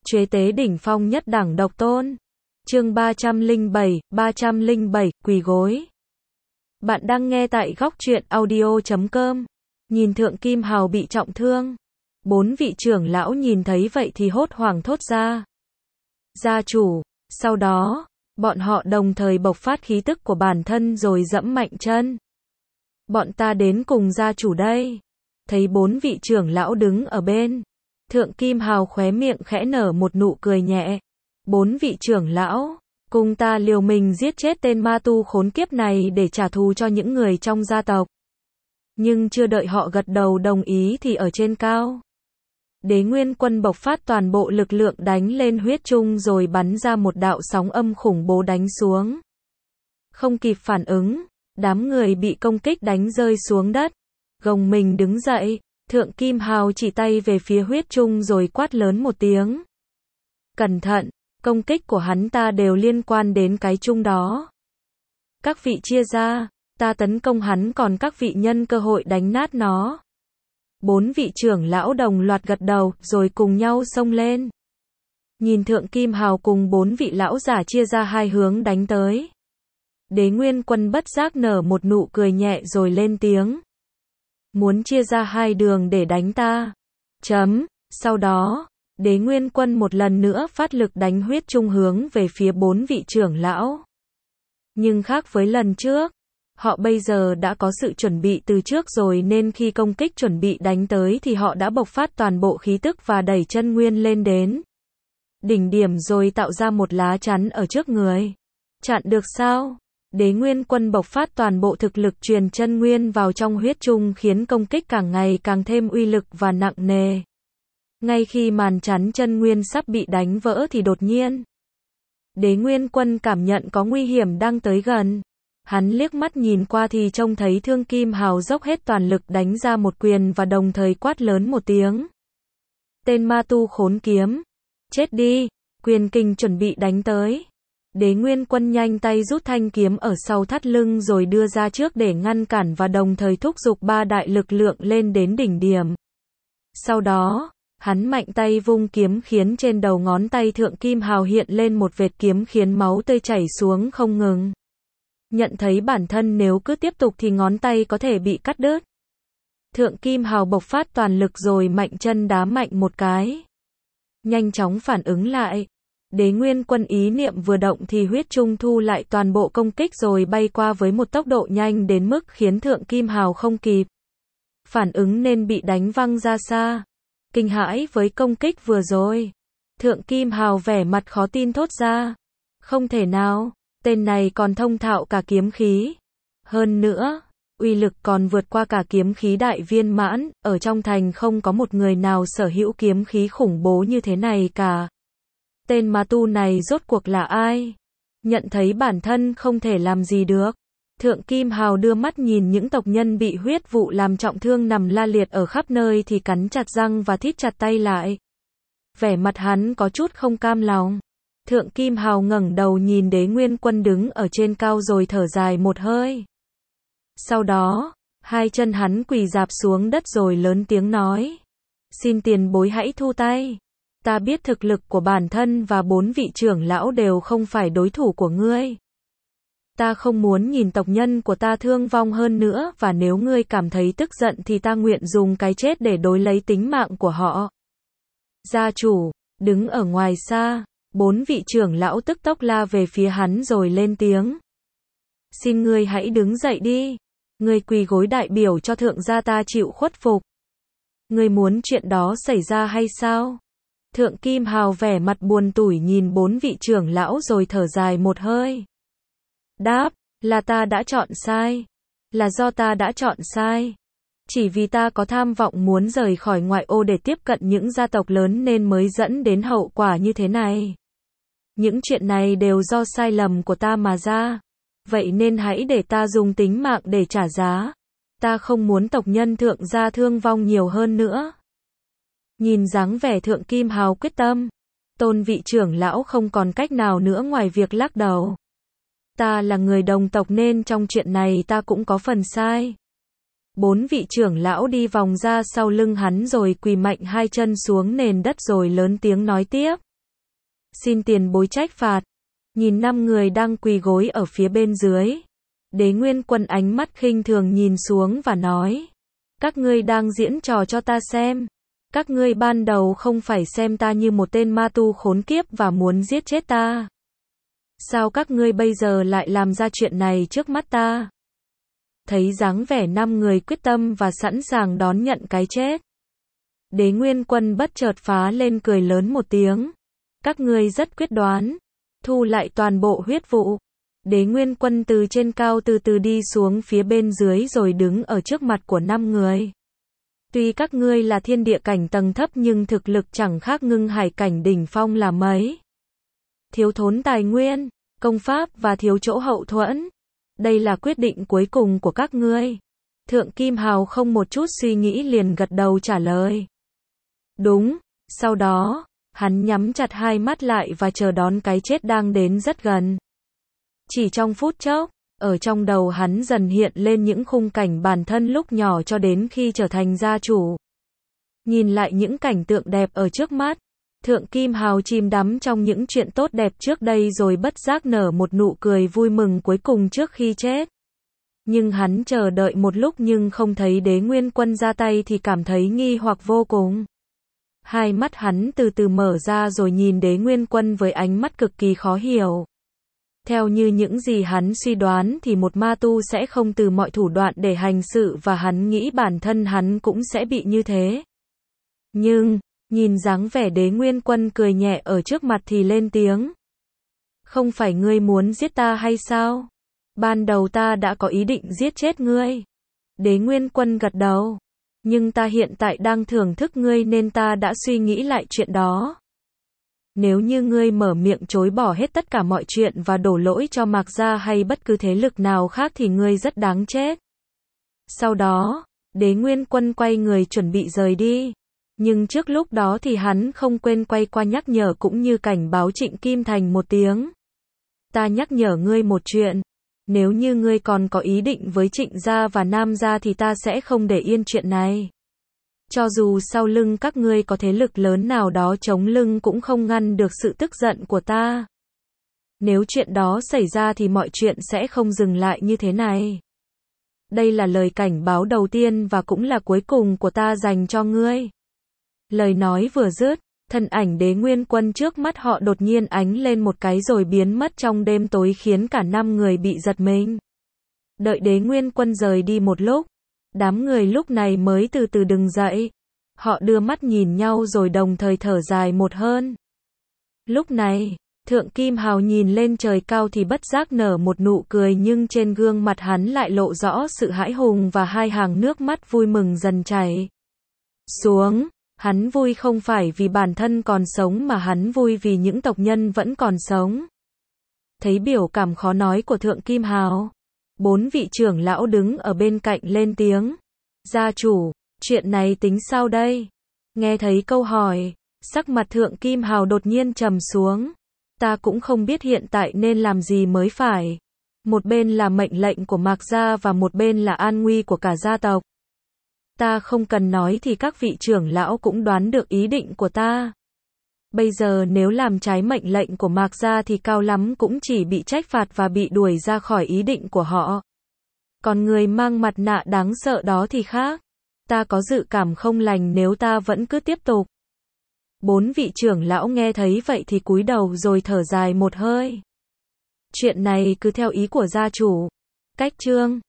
Chế tế đỉnh phong nhất đẳng độc tôn. Chương 307, quỳ gối. Bạn đang nghe tại góc truyện audio.com. Nhìn Thượng Kim Hào bị trọng thương. 4 vị trưởng lão nhìn thấy vậy thì hốt hoảng thốt ra. Gia chủ. Sau đó, bọn họ đồng thời bộc phát khí tức của bản thân rồi dẫm mạnh chân. Bọn ta đến cùng gia chủ đây. Thấy 4 vị trưởng lão đứng ở bên. Thượng Kim Hào khóe miệng khẽ nở một nụ cười nhẹ. 4 vị trưởng lão, cùng ta liều mình giết chết tên ma tu khốn kiếp này để trả thù cho những người trong gia tộc. Nhưng chưa đợi họ gật đầu đồng ý thì ở trên cao, Đế Nguyên Quân bộc phát toàn bộ lực lượng đánh lên huyết trung rồi bắn ra một đạo sóng âm khủng bố đánh xuống. Không kịp phản ứng, đám người bị công kích đánh rơi xuống đất. Gồng mình đứng dậy, Thượng Kim Hào chỉ tay về phía huyết trung rồi quát lớn một tiếng. Cẩn thận, công kích của hắn ta đều liên quan đến cái chung đó. Các vị chia ra, ta tấn công hắn còn các vị nhân cơ hội đánh nát nó. 4 vị trưởng lão đồng loạt gật đầu rồi cùng nhau xông lên. Nhìn Thượng Kim Hào cùng 4 vị lão giả chia ra hai hướng đánh tới. Đế Nguyên Quân bất giác nở một nụ cười nhẹ rồi lên tiếng. Muốn chia ra hai đường để đánh ta. Sau đó, Đế Nguyên Quân một lần nữa phát lực đánh huyết trung hướng về phía 4 vị trưởng lão. Nhưng khác với lần trước, họ bây giờ đã có sự chuẩn bị từ trước rồi nên khi công kích chuẩn bị đánh tới thì họ đã bộc phát toàn bộ khí tức và đẩy chân nguyên lên đến đỉnh điểm rồi tạo ra một lá chắn ở trước người. Chặn được sao? Đế Nguyên Quân bộc phát toàn bộ thực lực truyền chân nguyên vào trong huyết trung khiến công kích càng ngày càng thêm uy lực và nặng nề. Ngay khi màn chắn chân nguyên sắp bị đánh vỡ thì đột nhiên, Đế Nguyên Quân cảm nhận có nguy hiểm đang tới gần. Hắn liếc mắt nhìn qua thì trông thấy Thượng Kim Hào dốc hết toàn lực đánh ra một quyền và đồng thời quát lớn một tiếng. Tên ma tu khốn kiếm, chết đi, quyền kình chuẩn bị đánh tới. Đế Nguyên Quân nhanh tay rút thanh kiếm ở sau thắt lưng rồi đưa ra trước để ngăn cản và đồng thời thúc giục 3 đại lực lượng lên đến đỉnh điểm. Sau đó, hắn mạnh tay vung kiếm khiến trên đầu ngón tay Thượng Kim Hào hiện lên một vệt kiếm khiến máu tươi chảy xuống không ngừng. Nhận thấy bản thân nếu cứ tiếp tục thì ngón tay có thể bị cắt đứt. Thượng Kim Hào bộc phát toàn lực rồi mạnh chân đá mạnh một cái. Nhanh chóng phản ứng lại. Đế Nguyên Quân ý niệm vừa động thì huyết trung thu lại toàn bộ công kích rồi bay qua với một tốc độ nhanh đến mức khiến Thượng Kim Hào không kịp phản ứng nên bị đánh văng ra xa. Kinh hãi với công kích vừa rồi, Thượng Kim Hào vẻ mặt khó tin thốt ra. Không thể nào, tên này còn thông thạo cả kiếm khí. Hơn nữa, uy lực còn vượt qua cả kiếm khí đại viên mãn, ở trong thành không có một người nào sở hữu kiếm khí khủng bố như thế này cả. Tên ma tu này rốt cuộc là ai? Nhận thấy bản thân không thể làm gì được, Thượng Kim Hào đưa mắt nhìn những tộc nhân bị huyết vụ làm trọng thương nằm la liệt ở khắp nơi thì cắn chặt răng và thít chặt tay lại. Vẻ mặt hắn có chút không cam lòng. Thượng Kim Hào ngẩng đầu nhìn Đế Nguyên Quân đứng ở trên cao rồi thở dài một hơi. Sau đó, hai chân hắn quỳ rạp xuống đất rồi lớn tiếng nói. Xin tiền bối hãy thu tay. Ta biết thực lực của bản thân và 4 vị trưởng lão đều không phải đối thủ của ngươi. Ta không muốn nhìn tộc nhân của ta thương vong hơn nữa và nếu ngươi cảm thấy tức giận thì ta nguyện dùng cái chết để đối lấy tính mạng của họ. Gia chủ, đứng ở ngoài xa, 4 vị trưởng lão tức tốc la về phía hắn rồi lên tiếng. Xin ngươi hãy đứng dậy đi. Ngươi quỳ gối đại biểu cho thượng gia ta chịu khuất phục. Ngươi muốn chuyện đó xảy ra hay sao? Thượng Kim Hào vẻ mặt buồn tủi nhìn 4 vị trưởng lão rồi thở dài một hơi. Đáp, là ta đã chọn sai. Là do ta đã chọn sai. Chỉ vì ta có tham vọng muốn rời khỏi ngoại ô để tiếp cận những gia tộc lớn nên mới dẫn đến hậu quả như thế này. Những chuyện này đều do sai lầm của ta mà ra. Vậy nên hãy để ta dùng tính mạng để trả giá. Ta không muốn tộc nhân thượng gia thương vong nhiều hơn nữa. Nhìn dáng vẻ Thượng Kim Hào quyết tâm, Tôn vị trưởng lão không còn cách nào nữa ngoài việc lắc đầu. Ta là người đồng tộc nên trong chuyện này ta cũng có phần sai. 4 vị trưởng lão đi vòng ra sau lưng hắn rồi quỳ mạnh hai chân xuống nền đất rồi lớn tiếng nói tiếp. Xin tiền bối trách phạt. Nhìn 5 người đang quỳ gối ở phía bên dưới. Đế Nguyên Quân ánh mắt khinh thường nhìn xuống và nói. Các ngươi đang diễn trò cho ta xem. Các ngươi ban đầu không phải xem ta như một tên ma tu khốn kiếp và muốn giết chết ta. Sao các ngươi bây giờ lại làm ra chuyện này trước mắt ta? Thấy dáng vẻ 5 người quyết tâm và sẵn sàng đón nhận cái chết. Đế Nguyên Quân bất chợt phá lên cười lớn một tiếng. Các ngươi rất quyết đoán. Thu lại toàn bộ huyết vụ. Đế Nguyên Quân từ trên cao từ từ đi xuống phía bên dưới rồi đứng ở trước mặt của 5 người. Tuy các ngươi là thiên địa cảnh tầng thấp nhưng thực lực chẳng khác ngưng hải cảnh đỉnh phong là mấy. Thiếu thốn tài nguyên, công pháp và thiếu chỗ hậu thuẫn. Đây là quyết định cuối cùng của các ngươi. Thượng Kim Hào không một chút suy nghĩ liền gật đầu trả lời. Đúng, sau đó, hắn nhắm chặt hai mắt lại và chờ đón cái chết đang đến rất gần. Chỉ trong phút chốc, ở trong đầu hắn dần hiện lên những khung cảnh bản thân lúc nhỏ cho đến khi trở thành gia chủ. Nhìn lại những cảnh tượng đẹp ở trước mắt, Thượng Kim Hào chìm đắm trong những chuyện tốt đẹp trước đây rồi bất giác nở một nụ cười vui mừng cuối cùng trước khi chết. Nhưng hắn chờ đợi một lúc nhưng không thấy Đế Nguyên Quân ra tay thì cảm thấy nghi hoặc vô cùng. Hai mắt hắn từ từ mở ra rồi nhìn Đế Nguyên Quân với ánh mắt cực kỳ khó hiểu. Theo như những gì hắn suy đoán thì một ma tu sẽ không từ mọi thủ đoạn để hành sự và hắn nghĩ bản thân hắn cũng sẽ bị như thế. Nhưng, nhìn dáng vẻ Đế Nguyên Quân cười nhẹ ở trước mặt thì lên tiếng. Không phải ngươi muốn giết ta hay sao? Ban đầu ta đã có ý định giết chết ngươi. Đế Nguyên Quân gật đầu. Nhưng ta hiện tại đang thưởng thức ngươi nên ta đã suy nghĩ lại chuyện đó. Nếu như ngươi mở miệng chối bỏ hết tất cả mọi chuyện và đổ lỗi cho Mạc Gia hay bất cứ thế lực nào khác thì ngươi rất đáng chết. Sau đó, Đế Nguyên Quân quay người chuẩn bị rời đi. Nhưng trước lúc đó thì hắn không quên quay qua nhắc nhở cũng như cảnh báo Trịnh Kim Thành một tiếng. Ta nhắc nhở ngươi một chuyện. Nếu như ngươi còn có ý định với Trịnh Gia và Nam Gia thì ta sẽ không để yên chuyện này. Cho dù sau lưng các ngươi có thế lực lớn nào đó chống lưng cũng không ngăn được sự tức giận của ta. Nếu chuyện đó xảy ra thì mọi chuyện sẽ không dừng lại như thế này. Đây là lời cảnh báo đầu tiên và cũng là cuối cùng của ta dành cho ngươi. Lời nói vừa dứt, thân ảnh Đế Nguyên Quân trước mắt họ đột nhiên ánh lên một cái rồi biến mất trong đêm tối khiến cả 5 người bị giật mình. Đợi Đế Nguyên Quân rời đi một lúc, đám người lúc này mới từ từ đứng dậy. Họ đưa mắt nhìn nhau rồi đồng thời thở dài một hơi. Lúc này, Thượng Kim Hào nhìn lên trời cao thì bất giác nở một nụ cười nhưng trên gương mặt hắn lại lộ rõ sự hãi hùng và hai hàng nước mắt vui mừng dần chảy xuống. Hắn vui không phải vì bản thân còn sống mà hắn vui vì những tộc nhân vẫn còn sống. Thấy biểu cảm khó nói của Thượng Kim Hào, 4 vị trưởng lão đứng ở bên cạnh lên tiếng. Gia chủ, chuyện này tính sao đây? Nghe thấy câu hỏi, sắc mặt Thượng Kim Hào đột nhiên trầm xuống. Ta cũng không biết hiện tại nên làm gì mới phải. Một bên là mệnh lệnh của Mạc Gia và một bên là an nguy của cả gia tộc. Ta không cần nói thì các vị trưởng lão cũng đoán được ý định của ta. Bây giờ nếu làm trái mệnh lệnh của Mạc Gia thì cao lắm cũng chỉ bị trách phạt và bị đuổi ra khỏi ý định của họ. Còn người mang mặt nạ đáng sợ đó thì khác. Ta có dự cảm không lành nếu ta vẫn cứ tiếp tục. 4 vị trưởng lão nghe thấy vậy thì cúi đầu rồi thở dài một hơi. Chuyện này cứ theo ý của gia chủ. Cách chương